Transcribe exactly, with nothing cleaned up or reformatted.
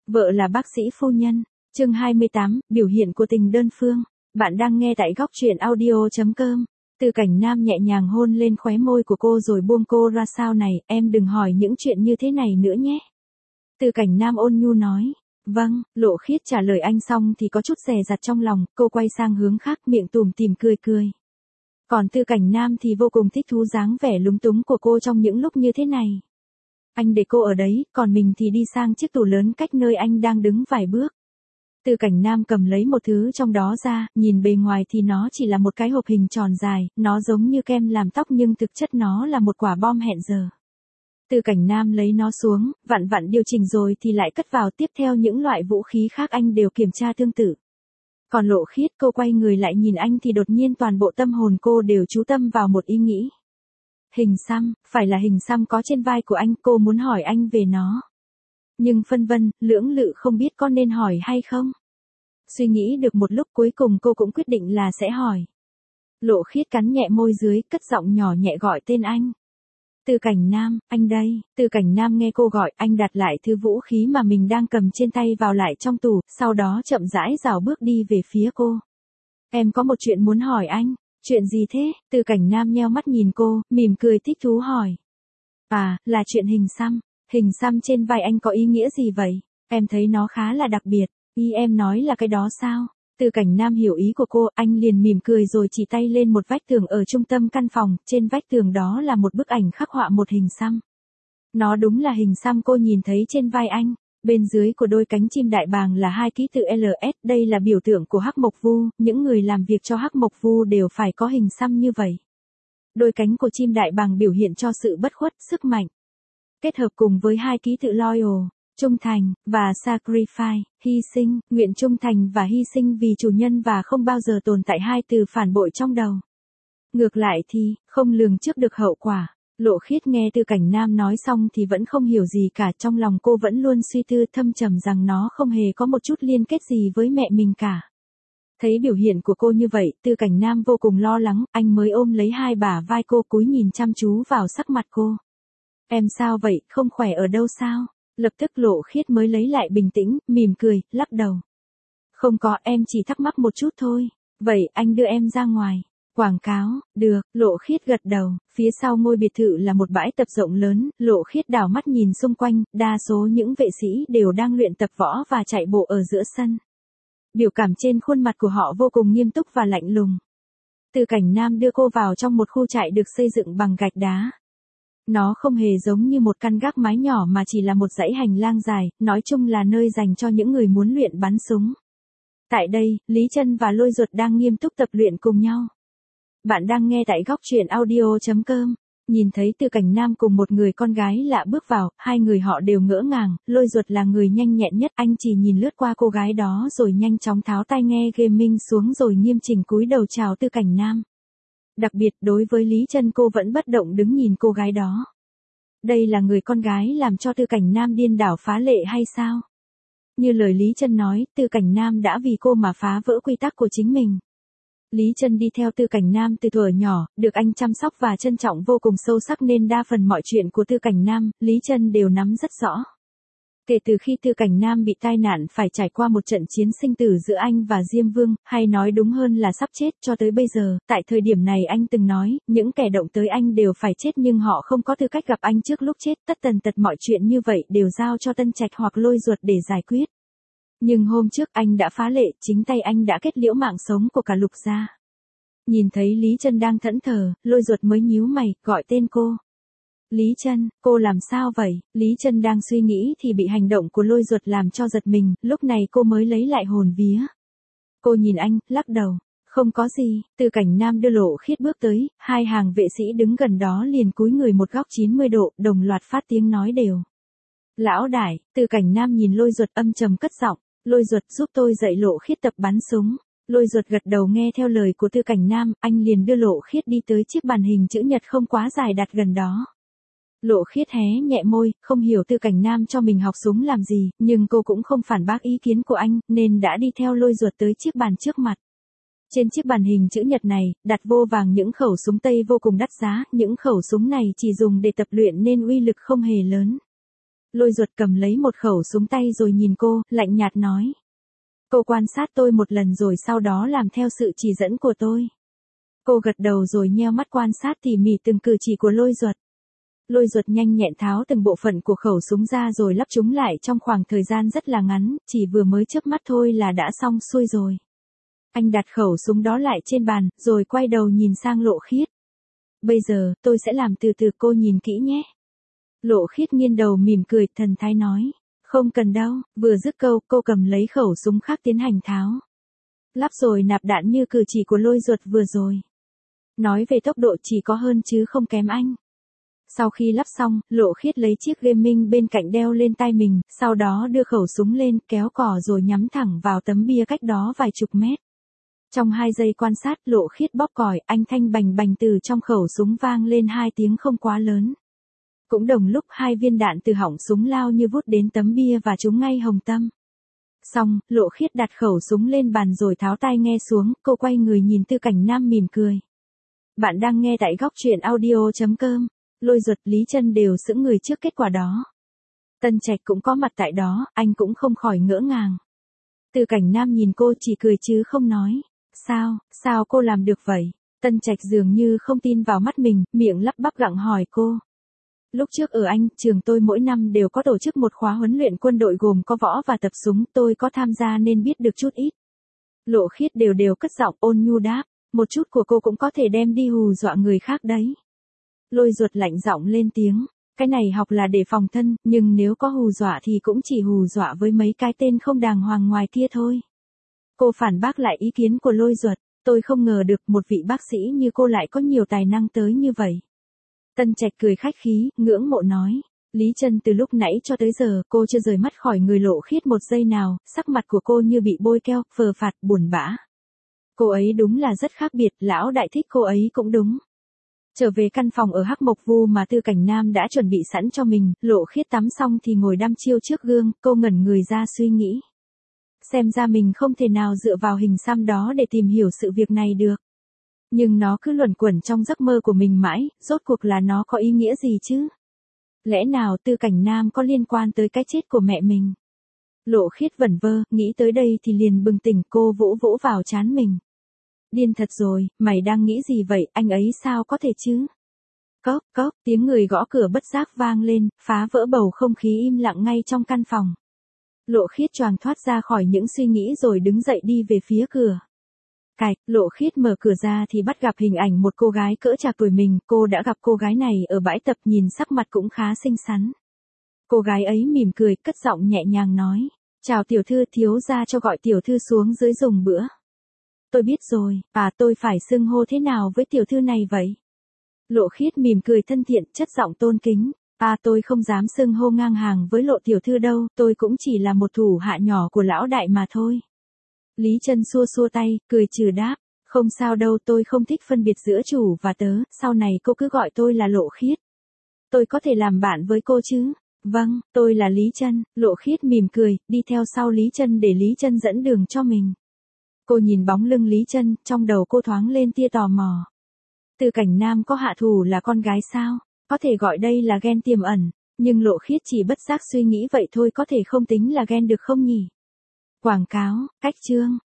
Vợ là bác sĩ phu nhân. Chương hai mươi tám, biểu hiện của tình đơn phương. Bạn đang nghe tại góc truyện audio chấm com. Từ Cảnh Nam nhẹ nhàng hôn lên khóe môi của cô rồi buông cô ra. Sao này, em đừng hỏi những chuyện như thế này nữa nhé. Từ Cảnh Nam ôn nhu nói. Vâng, Lộ Khiết trả lời anh xong thì có chút dè dặt trong lòng, cô quay sang hướng khác miệng tủm tỉm cười cười. Còn Từ Cảnh Nam thì vô cùng thích thú dáng vẻ lúng túng của cô trong những lúc như thế này. Anh để cô ở đấy, còn mình thì đi sang chiếc tủ lớn cách nơi anh đang đứng vài bước. Từ Cảnh Nam cầm lấy một thứ trong đó ra, nhìn bề ngoài thì nó chỉ là một cái hộp hình tròn dài, nó giống như kem làm tóc nhưng thực chất nó là một quả bom hẹn giờ. Từ Cảnh Nam lấy nó xuống, vặn vặn điều chỉnh rồi thì lại cất vào. Tiếp theo những loại vũ khí khác anh đều kiểm tra tương tự. Còn Lộ Khiết, cô quay người lại nhìn anh thì đột nhiên toàn bộ tâm hồn cô đều chú tâm vào một ý nghĩ. Hình xăm, phải là hình xăm có trên vai của anh, cô muốn hỏi anh về nó. Nhưng phân vân, lưỡng lự không biết có nên hỏi hay không. Suy nghĩ được một lúc cuối cùng cô cũng quyết định là sẽ hỏi. Lộ Khiết cắn nhẹ môi dưới, cất giọng nhỏ nhẹ gọi tên anh. Từ Cảnh Nam, anh đây. Từ Cảnh Nam nghe cô gọi, anh đặt lại thứ vũ khí mà mình đang cầm trên tay vào lại trong tủ, sau đó chậm rãi rảo bước đi về phía cô. Em có một chuyện muốn hỏi anh. Chuyện gì thế? Từ Cảnh Nam nheo mắt nhìn cô, mỉm cười thích thú hỏi. À, là chuyện hình xăm. Hình xăm trên vai anh có ý nghĩa gì vậy? Em thấy nó khá là đặc biệt. Ý em nói là cái đó sao? Từ Cảnh Nam hiểu ý của cô, anh liền mỉm cười rồi chỉ tay lên một vách tường ở trung tâm căn phòng, trên vách tường đó là một bức ảnh khắc họa một hình xăm. Nó đúng là hình xăm cô nhìn thấy trên vai anh, bên dưới của đôi cánh chim đại bàng là hai ký tự L S, đây là biểu tượng của Hắc Mộc Vu, những người làm việc cho Hắc Mộc Vu đều phải có hình xăm như vậy. Đôi cánh của chim đại bàng biểu hiện cho sự bất khuất, sức mạnh. Kết hợp cùng với hai ký tự Loyal, trung thành, và Sacrifice, hy sinh, nguyện trung thành và hy sinh vì chủ nhân và không bao giờ tồn tại hai từ phản bội trong đầu. Ngược lại thì, không lường trước được hậu quả. Lộ Khiết nghe Từ Cảnh Nam nói xong thì vẫn không hiểu gì cả, trong lòng cô vẫn luôn suy tư thâm trầm rằng nó không hề có một chút liên kết gì với mẹ mình cả. Thấy biểu hiện của cô như vậy, Từ Cảnh Nam vô cùng lo lắng, anh mới ôm lấy hai bả vai cô cúi nhìn chăm chú vào sắc mặt cô. Em sao vậy, không khỏe ở đâu sao? Lập tức Lộ Khiết mới lấy lại bình tĩnh, mỉm cười, lắc đầu. Không có, em chỉ thắc mắc một chút thôi. Vậy, anh đưa em ra ngoài. Quảng cáo, được, Lộ Khiết gật đầu, phía sau ngôi biệt thự là một bãi tập rộng lớn, Lộ Khiết đảo mắt nhìn xung quanh, đa số những vệ sĩ đều đang luyện tập võ và chạy bộ ở giữa sân. Biểu cảm trên khuôn mặt của họ vô cùng nghiêm túc và lạnh lùng. Từ Cảnh Nam đưa cô vào trong một khu trại được xây dựng bằng gạch đá. Nó không hề giống như một căn gác mái nhỏ mà chỉ là một dãy hành lang dài, nói chung là nơi dành cho những người muốn luyện bắn súng. Tại đây, Lý Trân và Lôi Duật đang nghiêm túc tập luyện cùng nhau. Bạn đang nghe tại góc truyện audio chấm com. Nhìn thấy Từ Cảnh Nam cùng một người con gái lạ bước vào, hai người họ đều ngỡ ngàng, Lôi Duật là người nhanh nhẹn nhất, anh chỉ nhìn lướt qua cô gái đó rồi nhanh chóng tháo tai nghe gaming xuống rồi nghiêm chỉnh cúi đầu chào Từ Cảnh Nam. Đặc biệt đối với Lý Trân cô vẫn bất động đứng nhìn cô gái đó. Đây là người con gái làm cho Từ Cảnh Nam điên đảo phá lệ hay sao? Như lời Lý Trân nói, Từ Cảnh Nam đã vì cô mà phá vỡ quy tắc của chính mình. Lý Trân đi theo Từ Cảnh Nam từ thuở nhỏ, được anh chăm sóc và trân trọng vô cùng sâu sắc nên đa phần mọi chuyện của Từ Cảnh Nam, Lý Trân đều nắm rất rõ. Kể từ khi Từ Cảnh Nam bị tai nạn phải trải qua một trận chiến sinh tử giữa anh và Diêm Vương, hay nói đúng hơn là sắp chết cho tới bây giờ, tại thời điểm này anh từng nói, những kẻ động tới anh đều phải chết nhưng họ không có tư cách gặp anh trước lúc chết, tất tần tật mọi chuyện như vậy đều giao cho Tân Trạch hoặc Lôi Duật để giải quyết. Nhưng hôm trước anh đã phá lệ, chính tay anh đã kết liễu mạng sống của cả Lục gia. Nhìn thấy Lý Trân đang thẫn thờ, Lôi Duật mới nhíu mày, gọi tên cô. Lý Trân, cô làm sao vậy? Lý Trân đang suy nghĩ thì bị hành động của Lôi Duật làm cho giật mình, lúc này cô mới lấy lại hồn vía. Cô nhìn anh, lắc đầu. Không có gì, Từ Cảnh Nam đưa Lộ Khiết bước tới, hai hàng vệ sĩ đứng gần đó liền cúi người một góc chín mươi độ, đồng loạt phát tiếng nói đều. Lão đại, Từ Cảnh Nam nhìn Lôi Duật âm trầm cất giọng. Lôi Duật giúp tôi dạy Lộ Khiết tập bắn súng. Lôi Duật gật đầu nghe theo lời của Từ Cảnh Nam, anh liền đưa Lộ Khiết đi tới chiếc bàn hình chữ nhật không quá dài đặt gần đó. Lộ Khiết hé nhẹ môi, không hiểu Từ Cảnh Nam cho mình học súng làm gì, nhưng cô cũng không phản bác ý kiến của anh, nên đã đi theo Lôi Duật tới chiếc bàn trước mặt. Trên chiếc bàn hình chữ nhật này, đặt vô vàng những khẩu súng Tây vô cùng đắt giá, những khẩu súng này chỉ dùng để tập luyện nên uy lực không hề lớn. Lôi Duật cầm lấy một khẩu súng tay rồi nhìn cô, lạnh nhạt nói. Cô quan sát tôi một lần rồi sau đó làm theo sự chỉ dẫn của tôi. Cô gật đầu rồi nheo mắt quan sát tỉ mỉ từng cử chỉ của Lôi Duật. Lôi Duật nhanh nhẹn tháo từng bộ phận của khẩu súng ra rồi lắp chúng lại trong khoảng thời gian rất là ngắn, chỉ vừa mới chớp mắt thôi là đã xong xuôi rồi. Anh đặt khẩu súng đó lại trên bàn, rồi quay đầu nhìn sang Lộ Khiết. Bây giờ, tôi sẽ làm từ từ, cô nhìn kỹ nhé. Lộ Khiết nghiêng đầu mỉm cười, thần thái nói. Không cần đâu, vừa dứt câu, cô cầm lấy khẩu súng khác tiến hành tháo. Lắp rồi nạp đạn như cử chỉ của Lôi Duật vừa rồi. Nói về tốc độ chỉ có hơn chứ không kém anh. Sau khi lắp xong, Lộ Khiết lấy chiếc gaming bên cạnh đeo lên tai mình, sau đó đưa khẩu súng lên, kéo cò rồi nhắm thẳng vào tấm bia cách đó vài chục mét. Trong hai giây quan sát, Lộ Khiết bóp còi, anh thanh bành bành từ trong khẩu súng vang lên hai tiếng không quá lớn. Cũng đồng lúc hai viên đạn từ họng súng lao như vút đến tấm bia và trúng ngay hồng tâm. Xong, Lộ Khiết đặt khẩu súng lên bàn rồi tháo tai nghe xuống, cô quay người nhìn Tư Cảnh Nam mỉm cười. Bạn đang nghe tại góc truyện audio chấm com. Lôi Duật, Lý Chân đều sững người trước kết quả đó. Tân Trạch cũng có mặt tại đó, anh cũng không khỏi ngỡ ngàng. Tư Cảnh Nam nhìn cô chỉ cười chứ không nói. Sao, sao cô làm được vậy? Tân Trạch dường như không tin vào mắt mình, miệng lắp bắp gặng hỏi cô. Lúc trước ở Anh, trường tôi mỗi năm đều có tổ chức một khóa huấn luyện quân đội gồm có võ và tập súng, tôi có tham gia nên biết được chút ít. Lộ Khiết đều đều cất giọng ôn nhu đáp, một chút của cô cũng có thể đem đi hù dọa người khác đấy. Lôi Duật lạnh giọng lên tiếng, cái này học là để phòng thân, nhưng nếu có hù dọa thì cũng chỉ hù dọa với mấy cái tên không đàng hoàng ngoài kia thôi. Cô phản bác lại ý kiến của Lôi Duật, tôi không ngờ được một vị bác sĩ như cô lại có nhiều tài năng tới như vậy. Tân Trạch cười khách khí, ngưỡng mộ nói. Lý Chân từ lúc nãy cho tới giờ cô chưa rời mắt khỏi người Lộ Khiết một giây nào, sắc mặt của cô như bị bôi keo, phờ phạt, buồn bã. Cô ấy đúng là rất khác biệt, lão đại thích cô ấy cũng đúng. Trở về căn phòng ở Hắc Mộc Vu mà Tư Cảnh Nam đã chuẩn bị sẵn cho mình, Lộ Khiết tắm xong thì ngồi đăm chiêu trước gương, cô ngẩn người ra suy nghĩ. Xem ra mình không thể nào dựa vào hình xăm đó để tìm hiểu sự việc này được. Nhưng nó cứ luẩn quẩn trong giấc mơ của mình mãi, rốt cuộc là nó có ý nghĩa gì chứ? Lẽ nào Tư Cảnh Nam có liên quan tới cái chết của mẹ mình? Lộ Khiết vẩn vơ, nghĩ tới đây thì liền bừng tỉnh, cô vỗ vỗ vào trán mình. Điên thật rồi, mày đang nghĩ gì vậy, anh ấy sao có thể chứ? Cốc, cốc, tiếng người gõ cửa bất giác vang lên, phá vỡ bầu không khí im lặng ngay trong căn phòng. Lộ Khiết choàng thoát ra khỏi những suy nghĩ rồi đứng dậy đi về phía cửa. Cạch, Lộ Khiết mở cửa ra thì bắt gặp hình ảnh một cô gái cỡ trạc tuổi mình, cô đã gặp cô gái này ở bãi tập, nhìn sắc mặt cũng khá xinh xắn. Cô gái ấy mỉm cười, cất giọng nhẹ nhàng nói, chào tiểu thư, thiếu gia cho gọi tiểu thư xuống dưới dùng bữa. Tôi biết rồi, à tôi phải xưng hô thế nào với tiểu thư này vậy? Lộ Khiết mỉm cười thân thiện, chất giọng tôn kính, à tôi không dám xưng hô ngang hàng với Lộ tiểu thư đâu, tôi cũng chỉ là một thủ hạ nhỏ của lão đại mà thôi. Lý Chân xua xua tay, cười trừ đáp, không sao đâu, tôi không thích phân biệt giữa chủ và tớ, sau này cô cứ gọi tôi là Lộ Khiết. Tôi có thể làm bạn với cô chứ? Vâng, tôi là Lý Chân. Lộ Khiết mỉm cười, đi theo sau Lý Chân để Lý Chân dẫn đường cho mình. Cô nhìn bóng lưng Lý Chân, trong đầu cô thoáng lên tia tò mò. Tư Cảnh Nam có hạ thủ là con gái sao? Có thể gọi đây là ghen tiềm ẩn, nhưng Lộ Khiết chỉ bất giác suy nghĩ vậy thôi, có thể không tính là ghen được không nhỉ? Quảng cáo, cách chương.